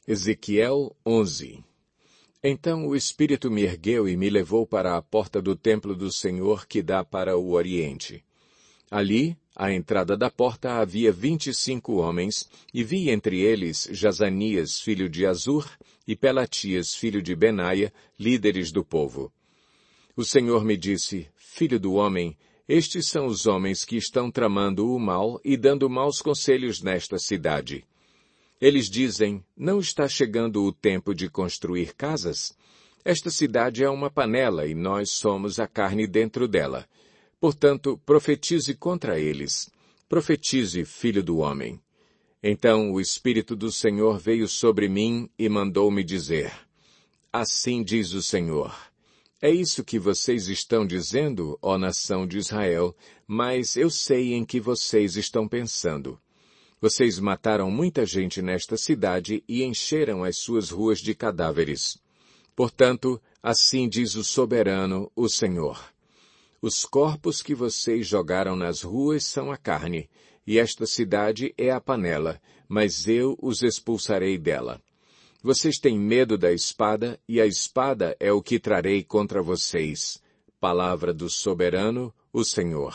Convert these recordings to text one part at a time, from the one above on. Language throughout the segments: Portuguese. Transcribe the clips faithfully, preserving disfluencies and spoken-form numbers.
Ezequiel onze. Então o Espírito me ergueu e me levou para a porta do templo do Senhor que dá para o Oriente. Ali, à entrada da porta, havia vinte e cinco homens, e vi entre eles Jazanias, filho de Azur, e Pelatias, filho de Benaia, líderes do povo. O Senhor me disse, filho do homem, estes são os homens que estão tramando o mal e dando maus conselhos nesta cidade. Eles dizem, não está chegando o tempo de construir casas? Esta cidade é uma panela e nós somos a carne dentro dela. Portanto, profetize contra eles. Profetize, filho do homem. Então o Espírito do Senhor veio sobre mim e mandou-me dizer, assim diz o Senhor. É isso que vocês estão dizendo, ó nação de Israel, mas eu sei em que vocês estão pensando. Vocês mataram muita gente nesta cidade e encheram as suas ruas de cadáveres. Portanto, assim diz o soberano, o Senhor. Os corpos que vocês jogaram nas ruas são a carne, e esta cidade é a panela, mas eu os expulsarei dela. Vocês têm medo da espada, e a espada é o que trarei contra vocês. Palavra do soberano, o Senhor.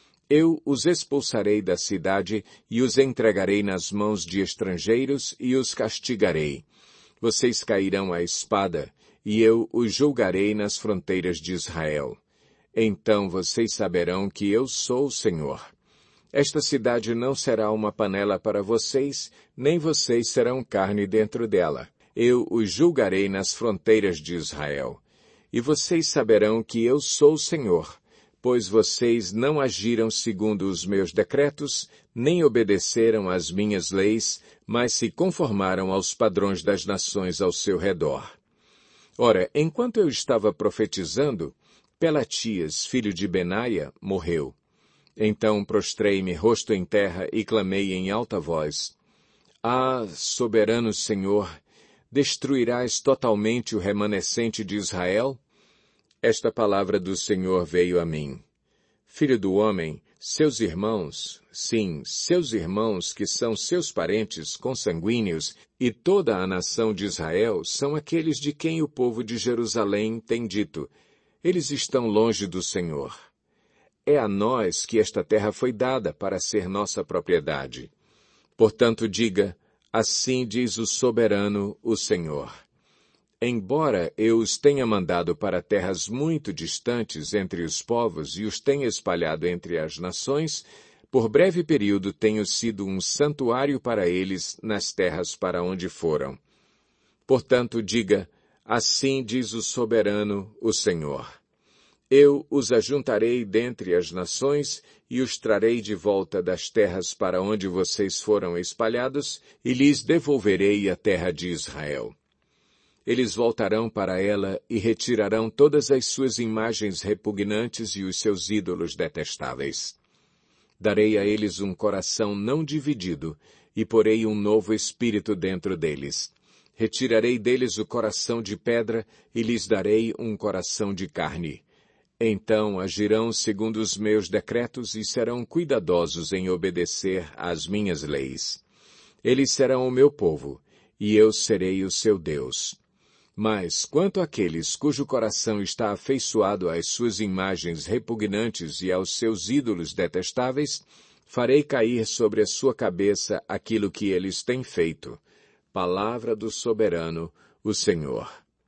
Eu os expulsarei da cidade e os entregarei nas mãos de estrangeiros e os castigarei. Vocês cairão à espada, e eu os julgarei nas fronteiras de Israel. Então vocês saberão que eu sou o Senhor. Esta cidade não será uma panela para vocês, nem vocês serão carne dentro dela. Eu os julgarei nas fronteiras de Israel. E vocês saberão que eu sou o Senhor, pois vocês não agiram segundo os meus decretos, nem obedeceram às minhas leis, mas se conformaram aos padrões das nações ao seu redor. Ora, enquanto eu estava profetizando, Pelatias, filho de Benaia, morreu. Então prostrei-me rosto em terra e clamei em alta voz, Ah, soberano Senhor, destruirás totalmente o remanescente de Israel? Esta palavra do Senhor veio a mim. Filho do homem, seus irmãos, sim, seus irmãos que são seus parentes consanguíneos, e toda a nação de Israel são aqueles de quem o povo de Jerusalém tem dito, eles estão longe do Senhor. É a nós que esta terra foi dada para ser nossa propriedade. Portanto diga, assim diz o soberano, o Senhor. Embora eu os tenha mandado para terras muito distantes entre os povos e os tenha espalhado entre as nações, por breve período tenho sido um santuário para eles nas terras para onde foram. Portanto, diga, assim diz o soberano, o Senhor. Eu os ajuntarei dentre as nações e os trarei de volta das terras para onde vocês foram espalhados e lhes devolverei a terra de Israel. Eles voltarão para ela e retirarão todas as suas imagens repugnantes e os seus ídolos detestáveis. Darei a eles um coração não dividido e porei um novo espírito dentro deles. Retirarei deles o coração de pedra e lhes darei um coração de carne. Então agirão segundo os meus decretos e serão cuidadosos em obedecer às minhas leis. Eles serão o meu povo, e eu serei o seu Deus. Mas, quanto àqueles cujo coração está afeiçoado às suas imagens repugnantes e aos seus ídolos detestáveis, farei cair sobre a sua cabeça aquilo que eles têm feito. Palavra do soberano, o Senhor.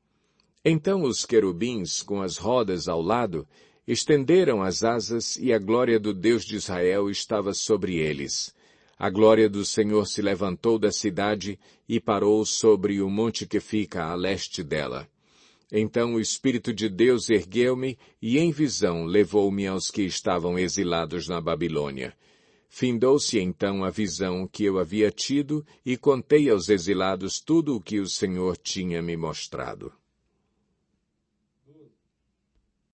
Então os querubins, com as rodas ao lado, estenderam as asas e a glória do Deus de Israel estava sobre eles. A glória do Senhor se levantou da cidade e parou sobre o monte que fica a leste dela. Então o Espírito de Deus ergueu-me e em visão levou-me aos que estavam exilados na Babilônia. Findou-se então a visão que eu havia tido e contei aos exilados tudo o que o Senhor tinha me mostrado.